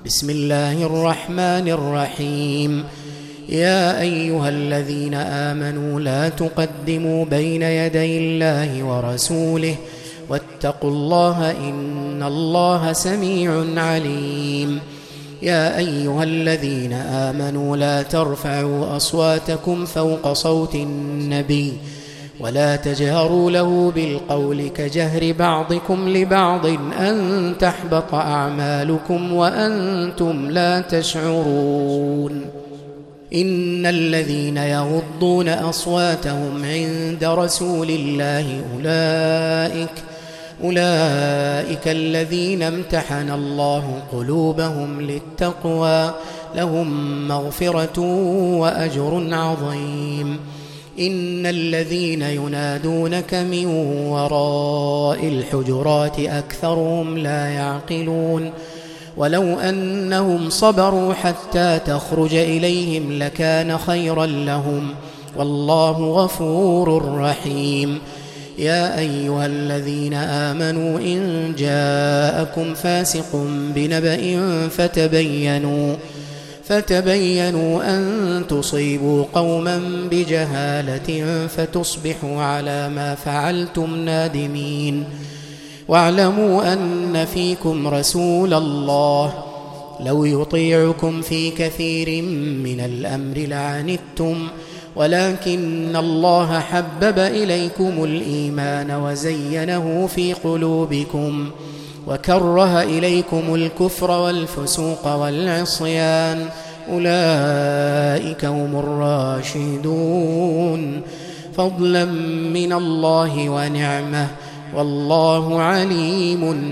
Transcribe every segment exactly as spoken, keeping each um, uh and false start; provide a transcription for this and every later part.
بسم الله الرحمن الرحيم. يا أيها الذين آمنوا لا تقدموا بين يدي الله ورسوله واتقوا الله إن الله سميع عليم. يا أيها الذين آمنوا لا ترفعوا أصواتكم فوق صوت النبي ولا تجهروا له بالقول كجهر بعضكم لبعض أن تحبط أعمالكم وأنتم لا تشعرون. إن الذين يغضون أصواتهم عند رسول الله أولئك أولئك الذين امتحن الله قلوبهم للتقوى لهم مغفرة وأجر عظيم. إن الذين ينادونك من وراء الحجرات أكثرهم لا يعقلون. ولو أنهم صبروا حتى تخرج إليهم لكان خيرا لهم والله غفور رحيم. يا أيها الذين آمنوا إن جاءكم فاسق بنبأ فتبينوا فتبينوا أن تصيبوا قوما بجهالة فتصبحوا على ما فعلتم نادمين. واعلموا أن فيكم رسول الله لو يطيعكم في كثير من الأمر لعنتم ولكن الله حبب إليكم الإيمان وزينه في قلوبكم وكره إليكم الكفر والفسوق والعصيان أولئك هم الراشدون فضلا من الله ونعمه والله عليم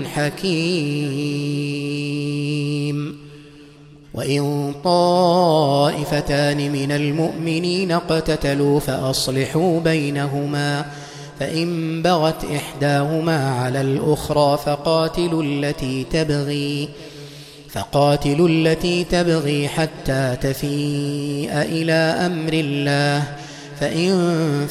حكيم. وإن طائفتان من المؤمنين اقتتلوا فأصلحوا بينهما فإن بغت إحداهما على الأخرى فقاتلوا التي تبغي فقاتلوا التي تبغي حتى تفيء إلى أمر الله فإن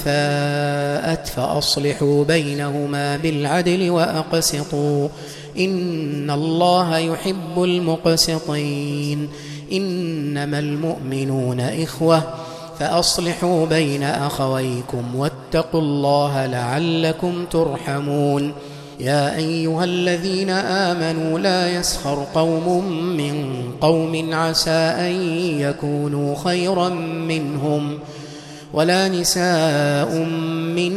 فاءت فأصلحوا بينهما بالعدل وأقسطوا إن الله يحب المقسطين. إنما المؤمنون إخوة فأصلحوا بين أخويكم واتقوا الله لعلكم ترحمون. يا أيها الذين آمنوا لا يسخر قوم من قوم عسى أن يكونوا خيرا منهم ولا نساء من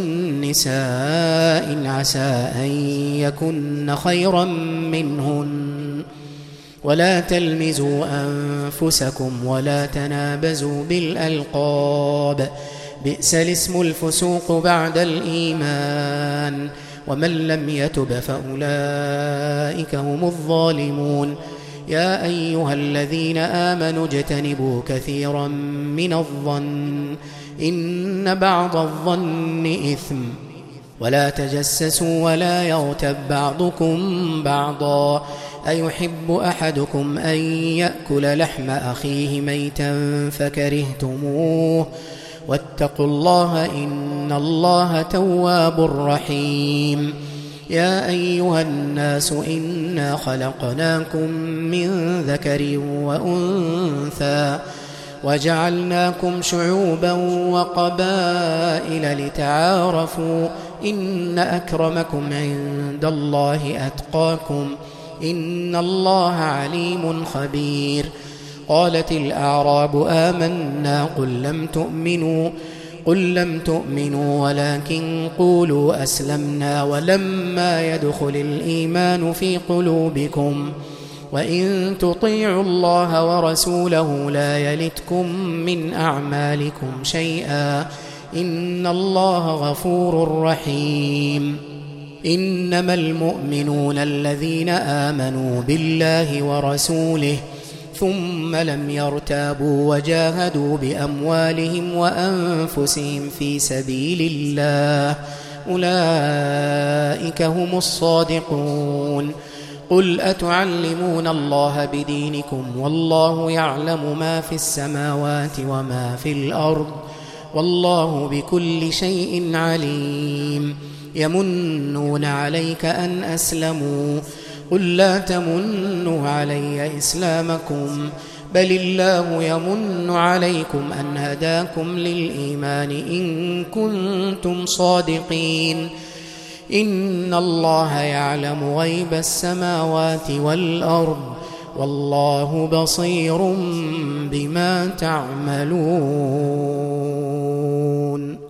نساء عسى أن يكن خيرا منهن ولا تلمزوا أنفسكم ولا تنابزوا بالألقاب بئس الاسم الفسوق بعد الإيمان ومن لم يتب فأولئك هم الظالمون. يا أيها الذين آمنوا اجتنبوا كثيرا من الظن إن بعض الظن إثم ولا تجسسوا ولا يغتب بعضكم بعضا أيحب أحدكم أن يأكل لحم أخيه ميتا فكرهتموه واتقوا الله إن الله تواب رحيم. يا أيها الناس إنا خلقناكم من ذكر وأنثى وجعلناكم شعوبا وقبائل لتعارفوا إن أكرمكم عند الله أتقاكم إن الله عليم خبير. قالت الأعراب آمنا قل لم تؤمنوا قل لم تؤمنوا ولكن قولوا أسلمنا ولما يدخل الإيمان في قلوبكم وإن تطيعوا الله ورسوله لا يلتكم من أعمالكم شيئا إن الله غفور رحيم. إنما المؤمنون الذين آمنوا بالله ورسوله ثم لم يرتابوا وجاهدوا بأموالهم وأنفسهم في سبيل الله أولئك هم الصادقون. قل أتعلمون الله بدينكم والله يعلم ما في السماوات وما في الأرض والله بكل شيء عليم. يمنون عليك أن أسلموا قل لا تمنوا علي إسلامكم بل الله يمن عليكم أن هداكم للإيمان إن كنتم صادقين إن الله يعلم غيب السماوات والأرض والله بصير بما تعملون.